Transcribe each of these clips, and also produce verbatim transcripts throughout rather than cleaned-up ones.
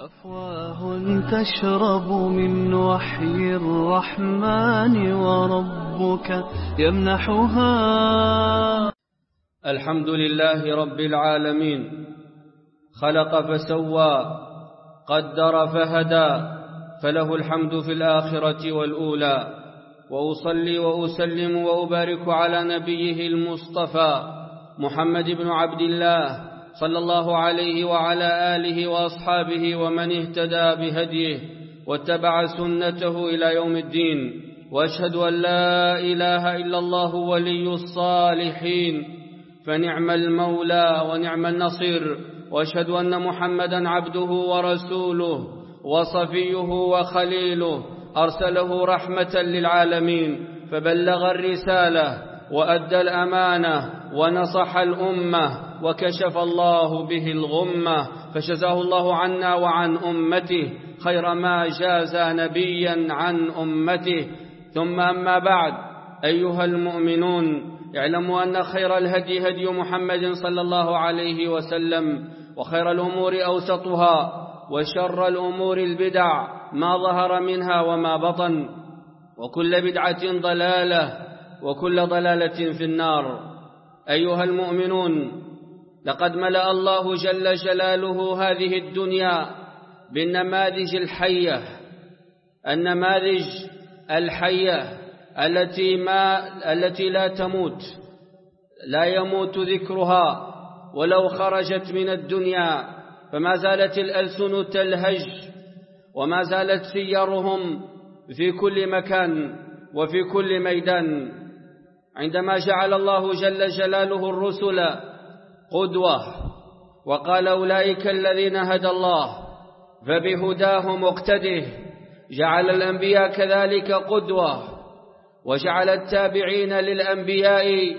أفواه تشرب من وحي الرحمن وربك يمنحها. الحمد لله رب العالمين، خلق فسوى، قدر فهدى، فله الحمد في الآخرة والأولى. وأصلي وأسلم وأبارك على نبيه المصطفى محمد بن عبد الله صلى الله عليه وعلى آله وأصحابه ومن اهتدى بهديه واتبع سنته إلى يوم الدين. وأشهد أن لا إله إلا الله ولي الصالحين، فنعم المولى ونعم النصير. وأشهد أن محمدا عبده ورسوله وصفيه وخليله، أرسله رحمة للعالمين، فبلغ الرسالة وأدى الأمانة ونصح الأمة، وكشف الله به الغمة، فجزاه الله عنا وعن أمته خير ما جاز نبيا عن أمته. ثم أما بعد، أيها المؤمنون، اعلموا أن خير الهدي هدي محمد صلى الله عليه وسلم، وخير الأمور أوسطها، وشر الأمور البدع ما ظهر منها وما بطن، وكل بدعة ضلالة، وكل ضلالة في النار. أيها المؤمنون، لقد ملأ الله جل جلاله هذه الدنيا بالنماذج الحية، النماذج الحية التي ما التي لا تموت، لا يموت ذكرها ولو خرجت من الدنيا، فما زالت الألسن تلهج، وما زالت سيرهم في كل مكان وفي كل ميدان. عندما جعل الله جل جلاله الرسل قدوة وقال أولئك الذين هدى الله فبهداه مقتده، جعل الأنبياء كذلك قدوة، وجعل التابعين للأنبياء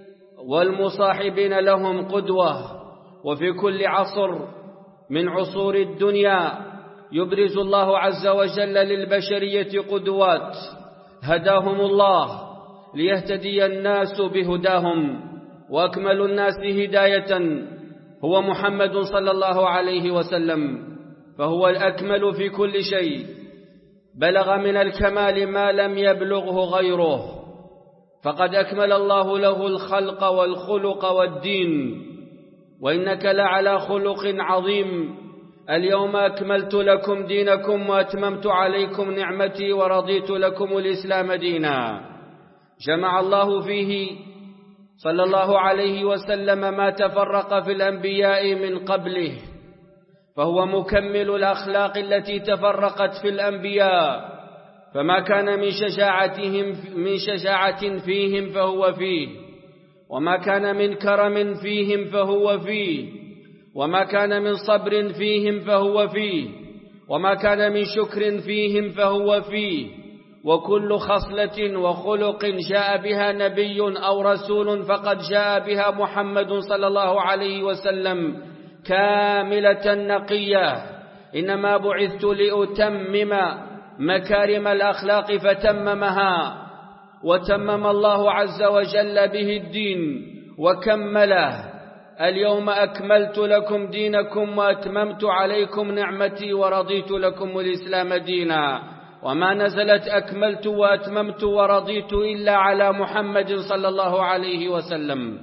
والمصاحبين لهم قدوة. وفي كل عصر من عصور الدنيا يبرز الله عز وجل للبشرية قدوات هداهم الله ليهتدي الناس بهداهم. وأكمل الناس هداية هو محمد صلى الله عليه وسلم، فهو الأكمل في كل شيء، بلغ من الكمال ما لم يبلغه غيره، فقد أكمل الله له الخلق والخلق والدين. وإنك لعلى خلق عظيم. اليوم أكملت لكم دينكم وأتممت عليكم نعمتي ورضيت لكم الإسلام دينا. جمع الله فيه صلى الله عليه وسلم ما تفرق في الأنبياء من قبله، فهو مكمل الأخلاق التي تفرقت في الأنبياء، فما كان من شجاعتهم من شجاعة فيهم فهو فيه، وما كان من كرم فيهم فهو فيه، وما كان من صبر فيهم فهو فيه، وما كان من شكر فيهم فهو فيه. وكل خصلة وخلق جاء بها نبي أو رسول فقد جاء بها محمد صلى الله عليه وسلم كاملة نقية. إنما بعثت لأتمم مكارم الأخلاق فتممها، وتمم الله عز وجل به الدين وكمله. اليوم أكملت لكم دينكم وأتممت عليكم نعمتي ورضيت لكم الإسلام دينا. وما نزلت أكملت وأتممت ورضيت إلا على محمد صلى الله عليه وسلم.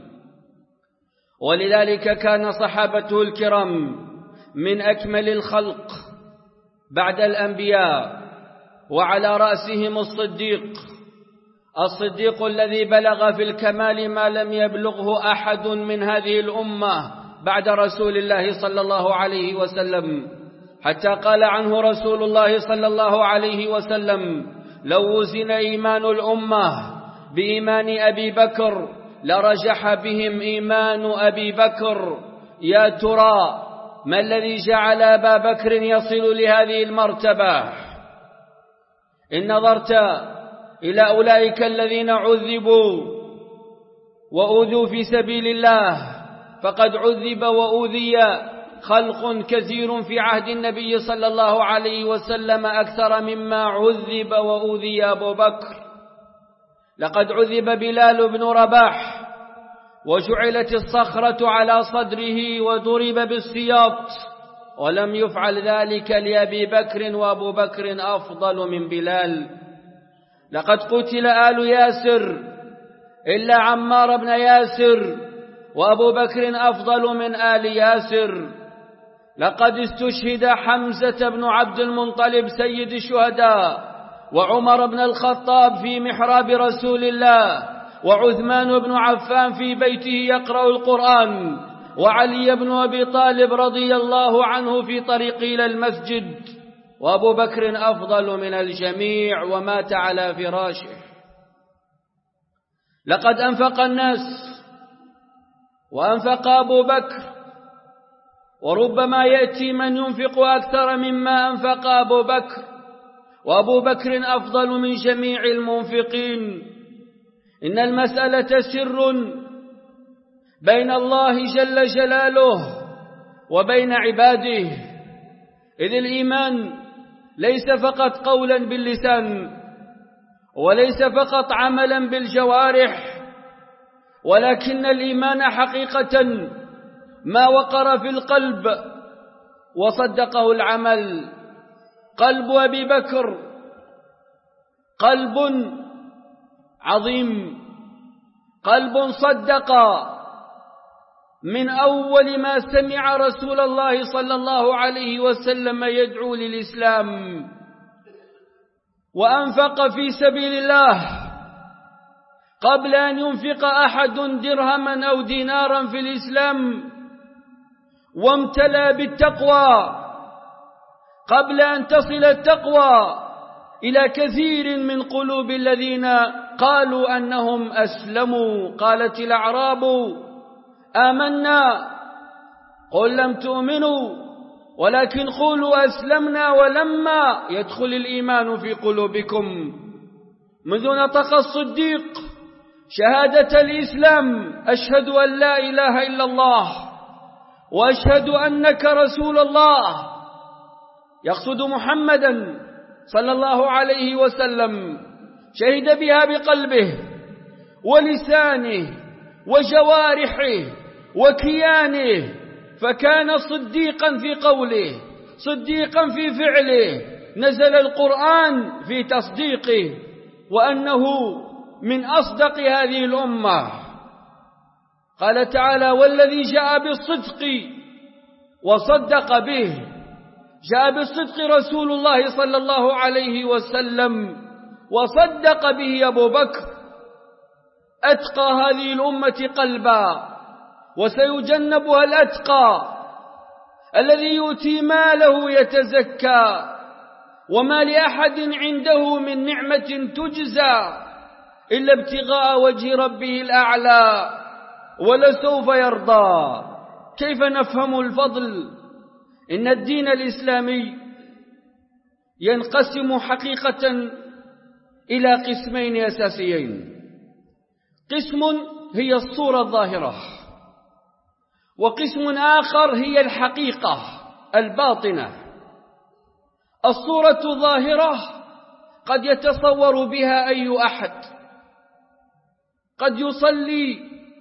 ولذلك كان صحابته الكرام من أكمل الخلق بعد الأنبياء، وعلى رأسهم الصديق الصديق الذي بلغ في الكمال ما لم يبلغه أحد من هذه الأمة بعد رسول الله صلى الله عليه وسلم، حتى قال عنه رسول الله صلى الله عليه وسلم: لو وزن إيمان الأمة بإيمان أبي بكر لرجح بهم إيمان أبي بكر. يا ترى ما الذي جعل أبا بكر يصل لهذه المرتبة؟ إن نظرت إلى أولئك الذين عذبوا وأوذوا في سبيل الله، فقد عذب وأوذي خلق كثير في عهد النبي صلى الله عليه وسلم أكثر مما عذب وأوذي أبو بكر. لقد عذب بلال بن رباح وجعلت الصخرة على صدره وضرب بالسياط ولم يفعل ذلك لأبي بكر، وأبو بكر أفضل من بلال. لقد قتل آل ياسر إلا عمار بن ياسر، وأبو بكر أفضل من آل ياسر. لقد استشهد حمزة بن عبد المطلب سيد الشهداء، وعمر بن الخطاب في محراب رسول الله، وعثمان بن عفان في بيته يقرأ القرآن، وعلي بن أبي طالب رضي الله عنه في طريق إلى المسجد، وأبو بكر أفضل من الجميع ومات على فراشه. لقد أنفق الناس وأنفق أبو بكر، وربما يأتي من ينفق أكثر مما أنفق أبو بكر، وأبو بكر أفضل من جميع المنفقين. إن المسألة سر بين الله جل جلاله وبين عباده، إذ الإيمان ليس فقط قولا باللسان، وليس فقط عملا بالجوارح، ولكن الإيمان حقيقة ما وقر في القلب وصدقه العمل. قلب أبي بكر قلب عظيم، قلب صدق من أول ما سمع رسول الله صلى الله عليه وسلم يدعو للإسلام، وأنفق في سبيل الله قبل أن ينفق أحد درهما أو دينارا في الإسلام، وامتلأ بالتقوى قبل أن تصل التقوى إلى كثير من قلوب الذين قالوا أنهم أسلموا. قالت الأعراب آمنا قل لم تؤمنوا ولكن قولوا أسلمنا ولما يدخل الإيمان في قلوبكم. منذ نطق الصديق شهادة الإسلام أشهد أن لا إله إلا الله وأشهد أنك رسول الله، يقصد محمدا صلى الله عليه وسلم، شهد بها بقلبه ولسانه وجوارحه وكيانه، فكان صديقا في قوله صديقا في فعله. نزل القرآن في تصديقه، وأنه من أصدق هذه الأمة. قال تعالى والذي جاء بالصدق وصدق به. جاء بالصدق رسول الله صلى الله عليه وسلم، وصدق به أبو بكر، أتقى هذه الأمة قلبا، وسيجنبها الأتقى الذي يؤتي ماله يتزكى، وما لأحد عنده من نعمة تجزى إلا ابتغاء وجه ربه الأعلى ولسوف يرضى. كيف نفهم الفضل؟ إن الدين الإسلامي ينقسم حقيقة إلى قسمين أساسيين. قسم هي الصورة الظاهرة، وقسم آخر هي الحقيقة الباطنة. الصورة الظاهرة قد يتصور بها أي أحد، قد يصلي،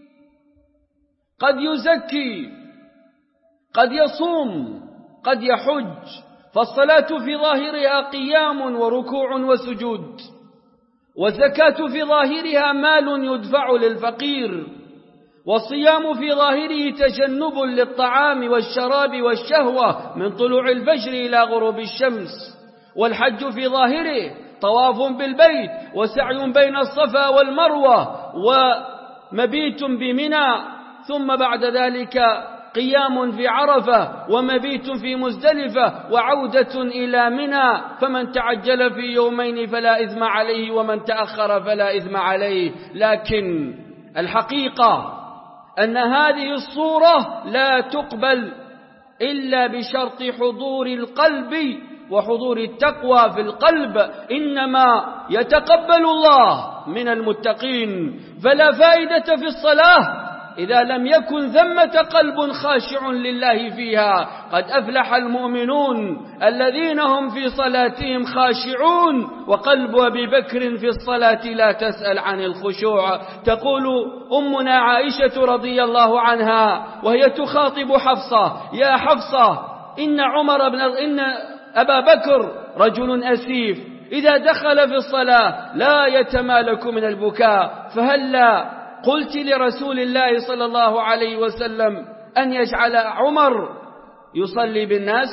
قد يزكي، قد يصوم، قد يحج، فالصلاة في ظاهرها قيام وركوع وسجود، والزكاة في ظاهرها مال يدفع للفقير، والصيام في ظاهره تجنب للطعام والشراب والشهوة من طلوع الفجر إلى غروب الشمس، والحج في ظاهره طواف بالبيت وسعي بين الصفا والمروة ومبيت بمنى، ثم بعد ذلك قيام في عرفة ومبيت في مزدلفة وعودة إلى منى. فمن تعجل في يومين فلا إثم عليه ومن تأخر فلا إثم عليه. لكن الحقيقة أن هذه الصورة لا تقبل إلا بشرط حضور القلب وحضور التقوى في القلب، إنما يتقبل الله من المتقين. فلا فائدة في الصلاة إذا لم يكن ثمة قلب خاشع لله فيها. قد أفلح المؤمنون الذين هم في صلاتهم خاشعون. وقلب أبي بكر في الصلاة لا تسأل عن الخشوع. تقول أمنا عائشة رضي الله عنها وهي تخاطب حفصة: يا حفصة إن عمر بن إن أبا بكر رجل أسيف إذا دخل في الصلاة لا يتمالك من البكاء، فهلا قلت لرسول الله صلى الله عليه وسلم أن يجعل عمر يصلي بالناس؟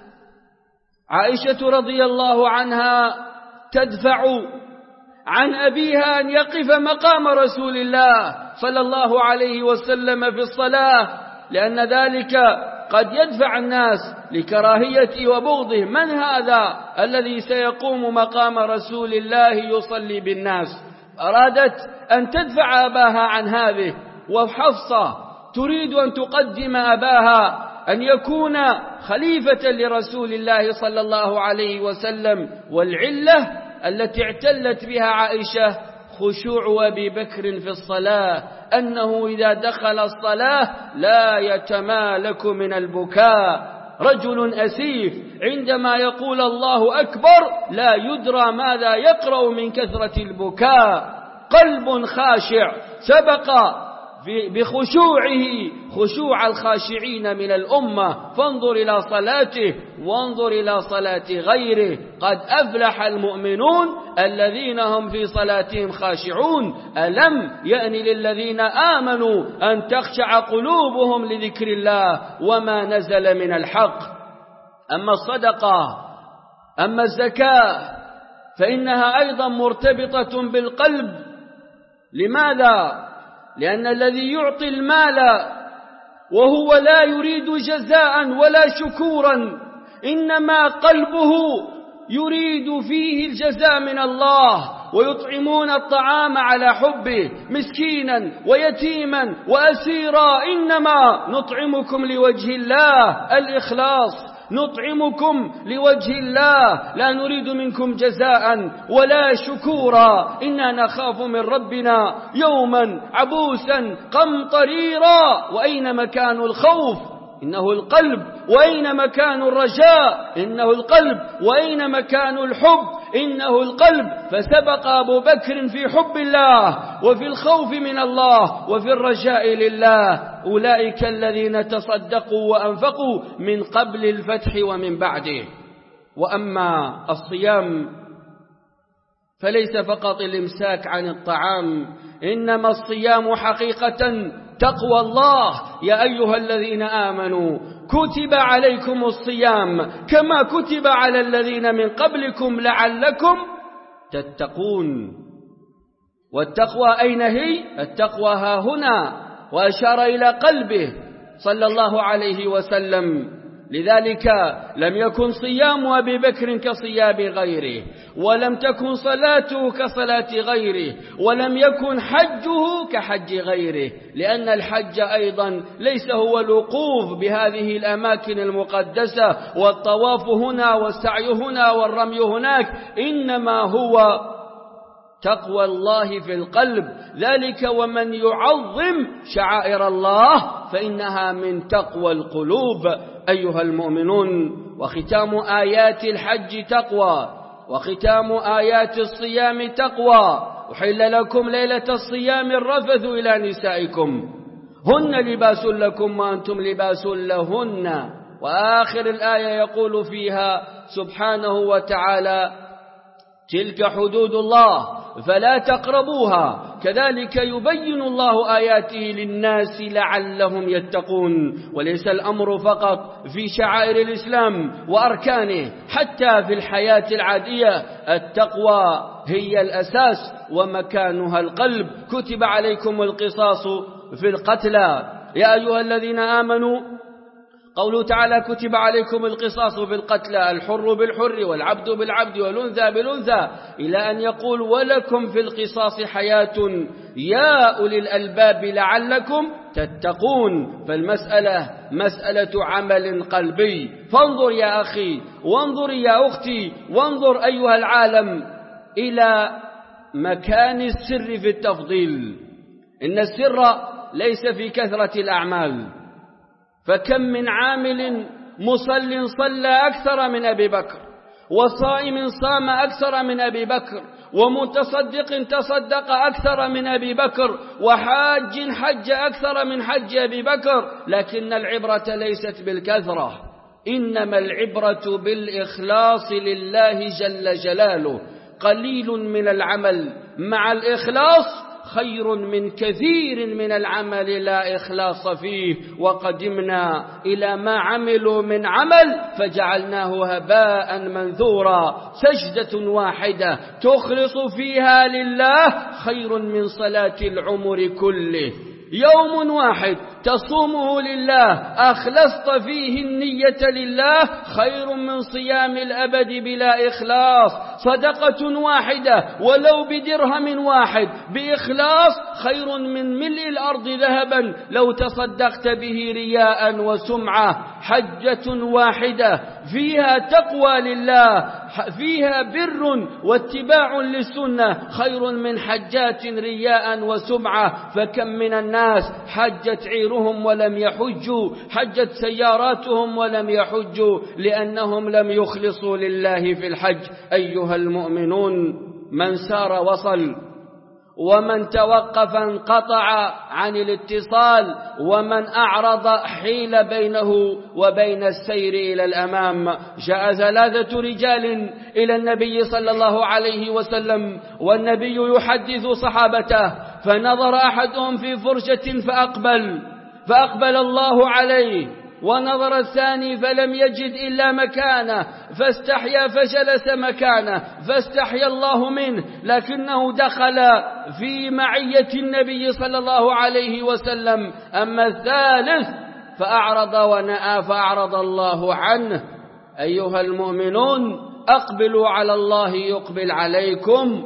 عائشة رضي الله عنها تدفع عن أبيها أن يقف مقام رسول الله صلى الله عليه وسلم في الصلاة، لأن ذلك قد يدفع الناس لكراهية وبغضه. من هذا الذي سيقوم مقام رسول الله يصلي بالناس؟ أرادت أن تدفع أباها عن هذه، وحفصة تريد أن تقدم أباها أن يكون خليفة لرسول الله صلى الله عليه وسلم. والعلة التي اعتلت بها عائشة خشوع أبي بكر في الصلاة، أنه إذا دخل الصلاة لا يتمالك من البكاء، رجل أسيف عندما يقول الله أكبر لا يدرى ماذا يقرأ من كثرة البكاء، قلب خاشع سبق بخشوعه خشوع الخاشعين من الأمة. فانظر إلى صلاته وانظر إلى صلاة غيره. قد أفلح المؤمنون الذين هم في صلاتهم خاشعون. ألم يأن للذين آمنوا أن تخشع قلوبهم لذكر الله وما نزل من الحق. أما الصدقة أما الزكاة فإنها أيضا مرتبطة بالقلب. لماذا؟ لأن الذي يعطي المال وهو لا يريد جزاء ولا شكورا، إنما قلبه يريد فيه الجزاء من الله، ويطعمون الطعام على حبه مسكينا ويتيما وأسيرا، إنما نطعمكم لوجه الله، الإخلاص، نطعمكم لوجه الله لا نريد منكم جزاء ولا شكورا، إنا نخاف من ربنا يوما عبوسا قمطريرا. وأين مكان الخوف؟ إنه القلب. وأين مكان الرجاء؟ إنه القلب. وأين مكان الحب؟ إنه القلب. فسبق أبو بكر في حب الله وفي الخوف من الله وفي الرجاء لله. أولئك الذين تصدقوا وأنفقوا من قبل الفتح ومن بعده. وأما الصيام فليس فقط الإمساك عن الطعام، إنما الصيام حقيقة تقوى الله. يا أيها الذين آمنوا كتب عليكم الصيام كما كتب على الذين من قبلكم لعلكم تتقون. والتقوى أين هي؟ التقوى ها هنا، وأشار إلى قلبه صلى الله عليه وسلم. لذلك لم يكن صيام أبي بكر كصيام غيره، ولم تكن صلاته كصلاة غيره، ولم يكن حجه كحج غيره، لأن الحج أيضا ليس هو الوقوف بهذه الأماكن المقدسة والطواف هنا والسعي هنا والرمي هناك، إنما هو تقوى الله في القلب. ذلك ومن يعظم شعائر الله فإنها من تقوى القلوب. أيها المؤمنون، وختام آيات الحج تقوى، وختام آيات الصيام تقوى. أحل لكم ليلة الصيام الرفث إلى نسائكم هن لباس لكم وأنتم لباس لهن. وآخر الآية يقول فيها سبحانه وتعالى: تلك حدود الله فلا تقربوها كذلك يبين الله آياته للناس لعلهم يتقون. وليس الأمر فقط في شعائر الإسلام وأركانه، حتى في الحياة العادية التقوى هي الأساس ومكانها القلب. كتب عليكم القصاص في القتلى يا أيها الذين آمنوا. قوله تعالى: كتب عليكم القصاص في القتلى، الحر بالحر والعبد بالعبد والأنثى بالأنثى، إلى أن يقول: ولكم في القصاص حياة يا أولي الألباب لعلكم تتقون. فالمسألة مسألة عمل قلبي. فانظر يا أخي، وانظر يا أختي، وانظر أيها العالم إلى مكان السر في التفضيل. إن السر ليس في كثرة الأعمال، فكم من عامل مصل صلى أكثر من أبي بكر، وصائم صام أكثر من أبي بكر، ومتصدق تصدق أكثر من أبي بكر، وحاج حج أكثر من حج أبي بكر. لكن العبرة ليست بالكثرة، إنما العبرة بالإخلاص لله جل جلاله. قليل من العمل مع الإخلاص خير من كثير من العمل لا إخلاص فيه. وقدمنا إلى ما عملوا من عمل فجعلناه هباء منثورا. سجدة واحدة تخلص فيها لله خير من صلاة العمر كله. يوم واحد تصومه لله أخلصت فيه النية لله خير من صيام الأبد بلا إخلاص. صدقة واحدة ولو بدرهم واحد بإخلاص خير من ملء الأرض ذهبا لو تصدقت به رياء وسمعة. حجة واحدة فيها تقوى لله فيها بر واتباع للسنة خير من حجات رياء وسمعة. فكم من الناس حجت عيرهم ولم يحجوا، حجت سياراتهم ولم يحجوا لأنهم لم يخلصوا لله في الحج. أيها المؤمنون، من سار وصل، ومن توقف انقطع عن الاتصال، ومن أعرض حيل بينه وبين السير إلى الأمام. جاء ثلاثة رجال إلى النبي صلى الله عليه وسلم والنبي يحدث صحابته، فنظر أحدهم في فرجة فأقبل فأقبل الله عليه، ونظر الثاني فلم يجد إلا مكانه فاستحيا فجلس مكانه فاستحيا الله منه، لكنه دخل في معية النبي صلى الله عليه وسلم. أما الثالث فأعرض ونأى فأعرض الله عنه. أيها المؤمنون، أقبلوا على الله يقبل عليكم،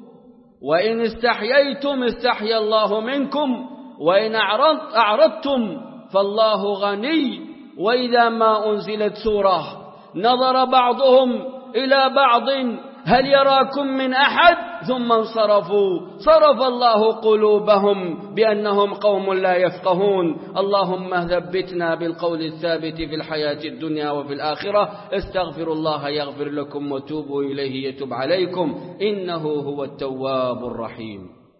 وإن استحييتم استحيا الله منكم، وإن أعرض أعرضتم فالله غني. وإذا ما أنزلت سورة نظر بعضهم إلى بعض هل يراكم من أحد ثم انصرفوا، صرف الله قلوبهم بأنهم قوم لا يفقهون. اللهم ثبتنا بالقول الثابت في الحياة الدنيا وفي الآخرة. استغفروا الله يغفر لكم وتوبوا إليه يتب عليكم إنه هو التواب الرحيم.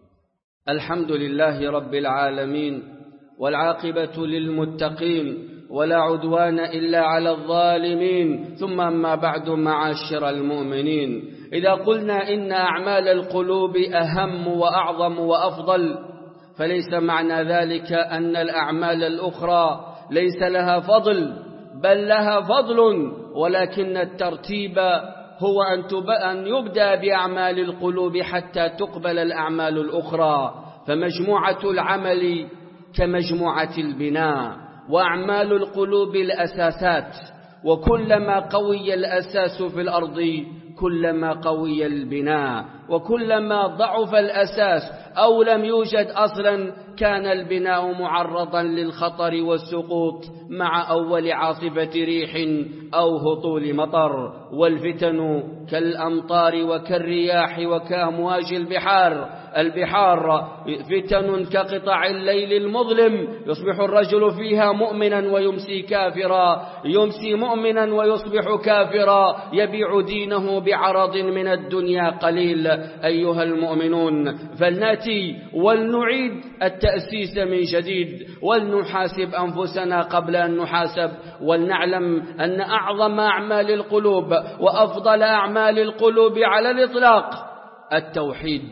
الحمد لله رب العالمين، والعاقبة للمتقين، ولا عدوان إلا على الظالمين. ثم أما بعد، معاشر المؤمنين، إذا قلنا إن أعمال القلوب أهم وأعظم وأفضل، فليس معنى ذلك أن الأعمال الأخرى ليس لها فضل، بل لها فضل، ولكن الترتيب هو أن يبدأ بأعمال القلوب حتى تقبل الأعمال الأخرى. فمجموعة العمل كمجموعة البناء، وأعمال القلوب الأساسات، وكلما قوي الأساس في الأرض كلما قوي البناء، وكلما ضعف الأساس أو لم يوجد أصلا كان البناء معرضا للخطر والسقوط مع أول عاصفة ريح أو هطول مطر. والفتن كالأمطار وكالرياح وكأمواج البحار البحار فتن كقطع الليل المظلم، يصبح الرجل فيها مؤمنا ويمسي كافرا، يمسي مؤمنا ويصبح كافرا، يبيع دينه بعرض من الدنيا قليل. أيها المؤمنون، فلنأتي ولنعيد التأسيس من جديد، ولنحاسب أنفسنا قبل أن نحاسب، ولنعلم أن أعظم أعمال القلوب وأفضل أعمال القلوب على الإطلاق التوحيد.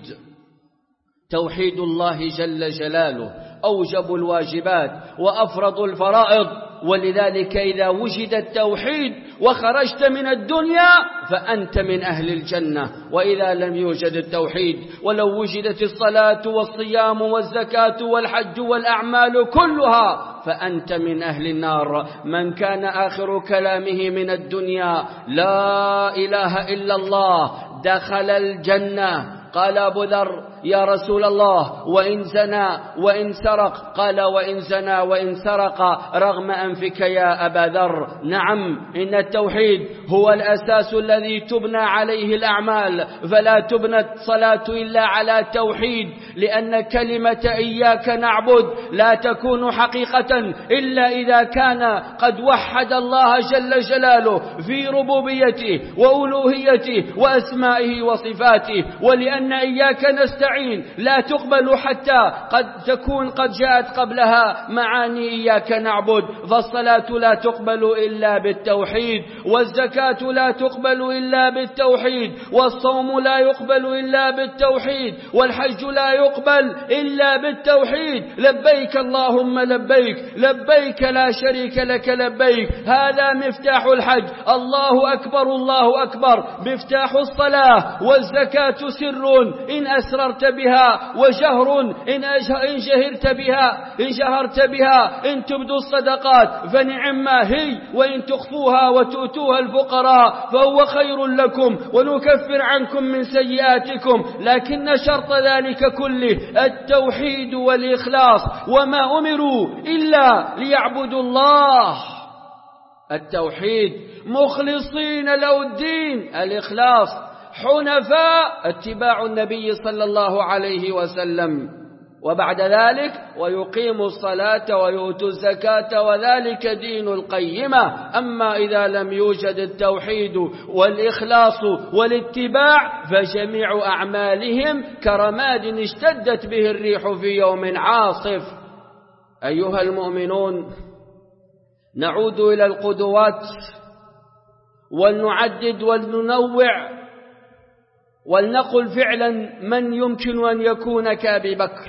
توحيد الله جل جلاله أوجب الواجبات وأفرض الفرائض. ولذلك إذا وجد التوحيد وخرجت من الدنيا فأنت من أهل الجنة. وإذا لم يوجد التوحيد ولو وجدت الصلاة والصيام والزكاة والحج والأعمال كلها فأنت من أهل النار. من كان آخر كلامه من الدنيا لا إله إلا الله دخل الجنة. قال أبو ذر: يا رسول الله، وإن زنى وإن سرق؟ قال: وإن زنى وإن سرق رغم أنفك يا أبا ذر. نعم، إن التوحيد هو الأساس الذي تبنى عليه الأعمال، فلا تبنى الصلاة إلا على توحيد، لأن كلمة إياك نعبد لا تكون حقيقة إلا إذا كان قد وحد الله جل جلاله في ربوبيته وألوهيته وأسمائه وصفاته. ولأن إياك نستعين نستعين لا تقبل حتى قد تكون قد جاءت قبلها معاني إياك نعبد. فالصلاة لا تقبل إلا بالتوحيد، والزكاة لا تقبل إلا بالتوحيد، والصوم لا يقبل إلا بالتوحيد، والحج لا يقبل إلا بالتوحيد. لبيك اللهم لبيك، لبيك لا شريك لك لبيك. هذا مفتاح الحج. الله أكبر الله أكبر. مفتاح الصلاة والزكاة سر إن أسررت بها، وجهر إن جهرت بها إن جهرت بها. إن تبدوا الصدقات فنعما هي، وإن تخفوها وتؤتوها الفقراء فهو خير لكم ونكفر عنكم من سيئاتكم. لكن شرط ذلك كله التوحيد والإخلاص، وما أمروا إلا ليعبدوا الله. التوحيد مخلصين له الدين، الإخلاص حنفاء، اتباع النبي صلى الله عليه وسلم. وبعد ذلك ويقيم الصلاة ويؤتوا الزكاة وذلك دين القيمة. أما إذا لم يوجد التوحيد والإخلاص والاتباع فجميع أعمالهم كرماد اشتدت به الريح في يوم عاصف. أيها المؤمنون، نعود إلى القدوات ولنعدد ولننوع ولنقل فعلا من يمكن أن يكون كأبي بكر.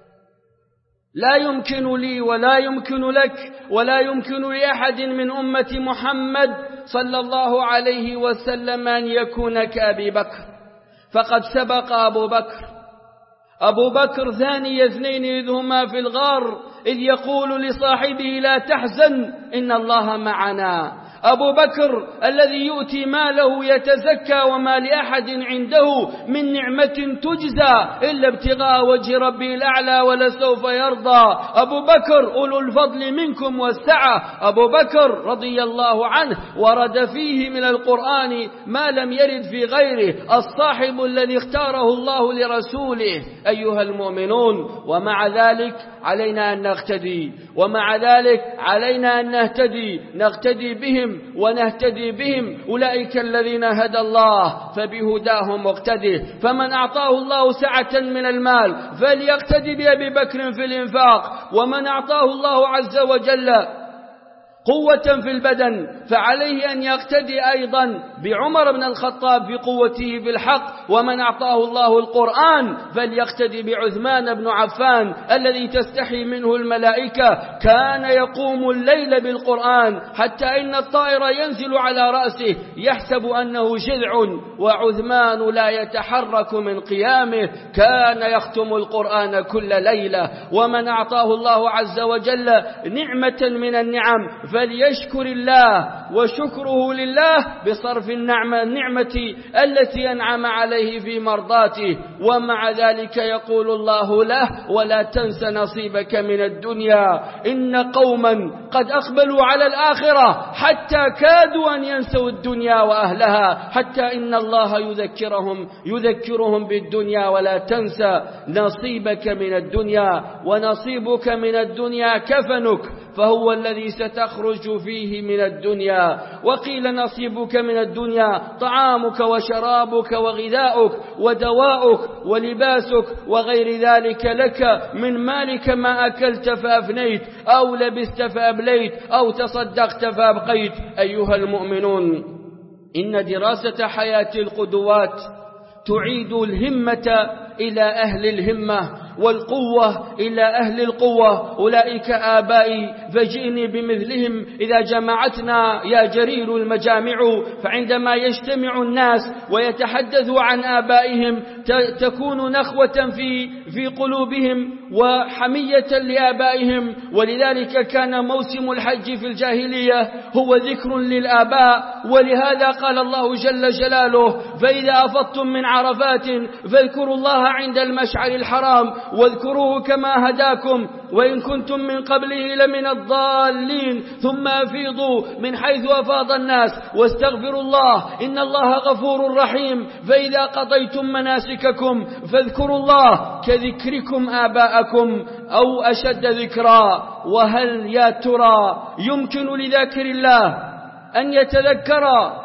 لا يمكن لي ولا يمكن لك ولا يمكن لأحد من أمة محمد صلى الله عليه وسلم أن يكون كأبي بكر، فقد سبق أبو بكر. أبو بكر ثاني اثنين إذ هما في الغار إذ يقول لصاحبه لا تحزن إن الله معنا. أبو بكر الذي يؤتي ماله يتزكى وما لأحد عنده من نعمة تجزى إلا ابتغاء وجه ربه الأعلى ولسوف يرضى. أبو بكر أولو الفضل منكم والسعة. أبو بكر رضي الله عنه ورد فيه من القرآن ما لم يرد في غيره، الصاحب الذي اختاره الله لرسوله. أيها المؤمنون، ومع ذلك علينا أن نقتدي، ومع ذلك علينا أن نهتدي، نقتدي بهم ونهتدي بهم. أولئك الذين هدى الله فبهداهم مقتدي. فمن أعطاه الله سعة من المال فليقتدي بأبي بكر في الإنفاق، ومن أعطاه الله عز وجل قوة في البدن فعليه أن يقتدي أيضا بعمر بن الخطاب في قوته في الحق. ومن أعطاه الله القرآن فليقتدي بعثمان بن عفان الذي تستحي منه الملائكة، كان يقوم الليل بالقرآن حتى إن الطائر ينزل على رأسه يحسب أنه جذع، وعثمان لا يتحرك من قيامه، كان يختم القرآن كل ليلة. ومن أعطاه الله عز وجل نعمة من النعم فليشكر الله، وشكره لله بصرف النعمة النعمة التي أنعم عليه في مرضاته. ومع ذلك يقول الله له ولا تنس نصيبك من الدنيا. إن قوما قد أقبلوا على الآخرة حتى كادوا أن ينسوا الدنيا وأهلها، حتى إن الله يذكرهم يذكرهم بالدنيا. ولا تنس نصيبك من الدنيا، ونصيبك من الدنيا كفنك فهو الذي ستخرج فيه من الدنيا. وقيل نصيبك من الدنيا طعامك وشرابك وغذاؤك ودواؤك ولباسك وغير ذلك لك من مالك ما أكلت فأفنيت، أو لبست فأبليت، أو تصدقت فأبقيت. أيها المؤمنون، إن دراسة حياة القدوات تعيد الهمة إلى أهل الهمة، والقوة إلى أهل القوة. أولئك آبائي فجئني بمثلهم إذا جمعتنا يا جرير المجامع. فعندما يجتمع الناس ويتحدثوا عن آبائهم تكون نخوة في في قلوبهم وحمية لآبائهم. ولذلك كان موسم الحج في الجاهلية هو ذكر للآباء. ولهذا قال الله جل جلاله فإذا أفضتم من عرفات فاذكروا الله عند المشعر الحرام واذكروه كما هداكم وإن كنتم من قبله لمن الضالين ثم أفيضوا من حيث أفاض الناس واستغفروا الله إن الله غفور رحيم. فإذا قضيتم مناسككم فاذكروا الله كذكركم آباءكم أو أشد ذكرا. وهل يا ترى يمكن لذاكر الله أن يتذكر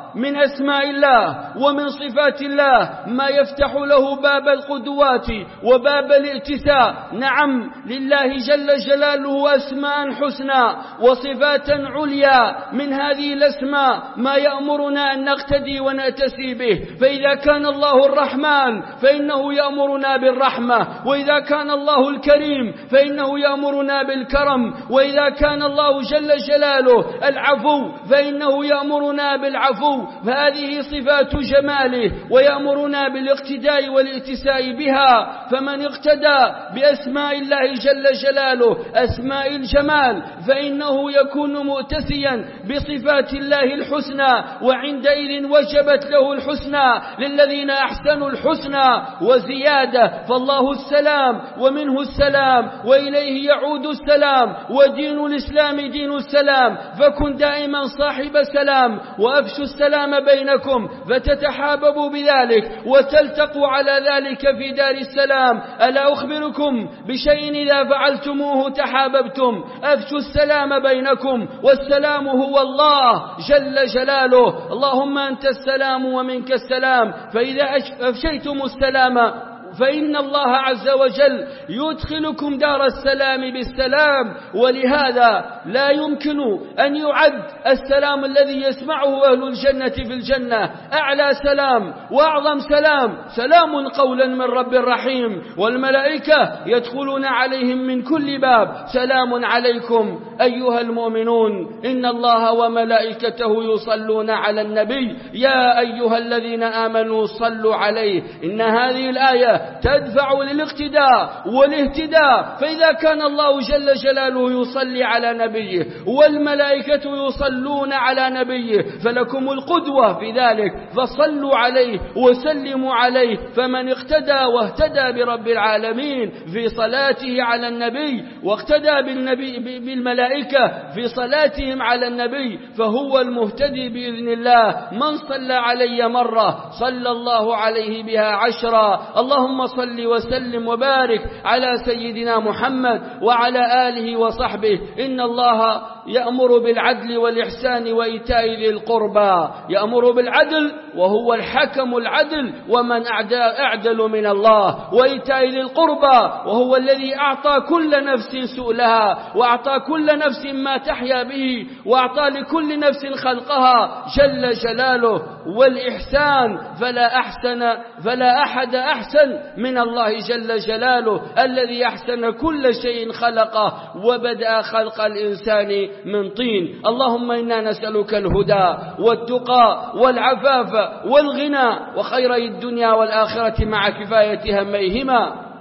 من أسماء الله ومن صفات الله ما يفتح له باب القدوات وباب الائتساء. نعم، لله جل جلاله أسماء حسنى وصفات عليا، من هذه الأسماء ما يأمرنا أن نقتدي ونأتسي به. فإذا كان الله الرحمن فإنه يأمرنا بالرحمة، وإذا كان الله الكريم فإنه يأمرنا بالكرم، وإذا كان الله جل جلاله العفو فإنه يأمرنا بالعفو. فهذه صفات جماله ويأمرنا بالاقتداء والاتساء بها. فمن اقتدى بأسماء الله جل جلاله أسماء الجمال فإنه يكون مؤتسيا بصفات الله الحسنى، وعندئذ وجبت له الحسنى للذين أحسنوا الحسنى وزيادة. فالله السلام ومنه السلام وإليه يعود السلام، ودين الإسلام دين السلام. فكن دائما صاحب سلام، وأفشوا السلام بينكم فتتحاببوا بذلك وتلتقوا على ذلك في دار السلام. ألا أخبركم بشيء إذا فعلتموه تحاببتم؟ أفشوا السلام بينكم، والسلام هو الله جل جلاله. اللهم أنت السلام ومنك السلام، فإذا أفشيتم السلام فإن الله عز وجل يدخلكم دار السلام بالسلام. ولهذا لا يمكن أن يعد السلام الذي يسمعه أهل الجنة في الجنة أعلى سلام وأعظم سلام، سلام قولا من رب رحيم، والملائكة يدخلون عليهم من كل باب. سلام عليكم أيها المؤمنون، إن الله وملائكته يصلون على النبي يا أيها الذين آمنوا صلوا عليه. إن هذه الآية تدفع للاقتداء والاهتداء. فإذا كان الله جل جلاله يصلي على نبيه والملائكة يصلون على نبيه فلكم القدوة في ذلك، فصلوا عليه وسلموا عليه. فمن اقتدى واهتدى برب العالمين في صلاته على النبي واقتدى بالنبي بالملائكة في صلاتهم على النبي فهو المهتدي بإذن الله. من صلى علي مرة صلى الله عليه بها عشرا. اللهم صل وسلم وبارك على سيدنا محمد وعلى آله وصحبه. إن الله يأمر بالعدل والإحسان وإيتاء ذي القربى. يأمر بالعدل وهو الحكم العدل، ومن أعدل من الله. وإيتاء ذي القربى وهو الذي أعطى كل نفس سؤلها، وأعطى كل نفس ما تحيا به، وأعطى لكل نفس خلقها جل جلاله. والإحسان فلا أحسن فلا أحد أحسن من الله جل جلاله الذي أحسن كل شيء خلقه وبدأ خلق الإنسان من طين. اللهم إنا نسألك الهدى والتقى والعفاف والغنى وخيري الدنيا والآخرة مع كفاية هميهما.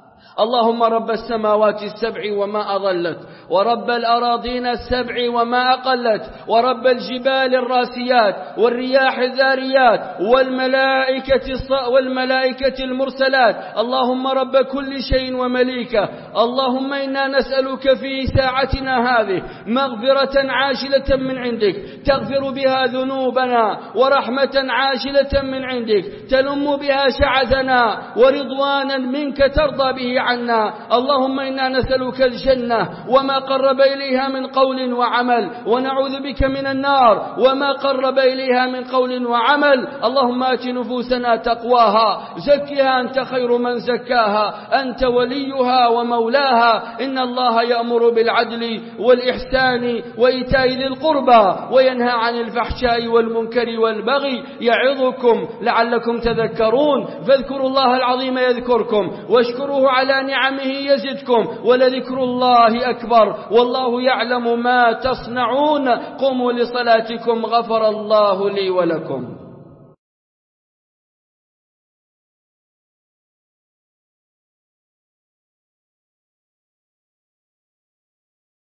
اللهم رب السماوات السبع وما أضلت، ورب الأراضين السبع وما أقلت، ورب الجبال الراسيات والرياح الذاريات والملائكة والملائكة المرسلات. اللهم رب كل شيء ومليكه. اللهم إنا نسألك في ساعتنا هذه مغفرة عاجلة من عندك تغفر بها ذنوبنا، ورحمة عاجلة من عندك تلم بها شعثنا، ورضوانا منك ترضى به عنا. اللهم إنا نسألك الجنة وما قرب إليها من قول وعمل، ونعوذ بك من النار وما قرب إليها من قول وعمل. اللهم آت نفوسنا تقواها، زكها أنت خير من زكاها، أنت وليها ومولاها. إن الله يأمر بالعدل والإحسان وإيتاء ذي القربى وينهى عن الفحشاء والمنكر والبغي يعظكم لعلكم تذكرون. فاذكروا الله العظيم يذكركم، واشكروه على نعمه يزدكم، ولذكر الله أكبر والله يعلم ما تصنعون. قوموا لصلاتكم غفر الله لي ولكم.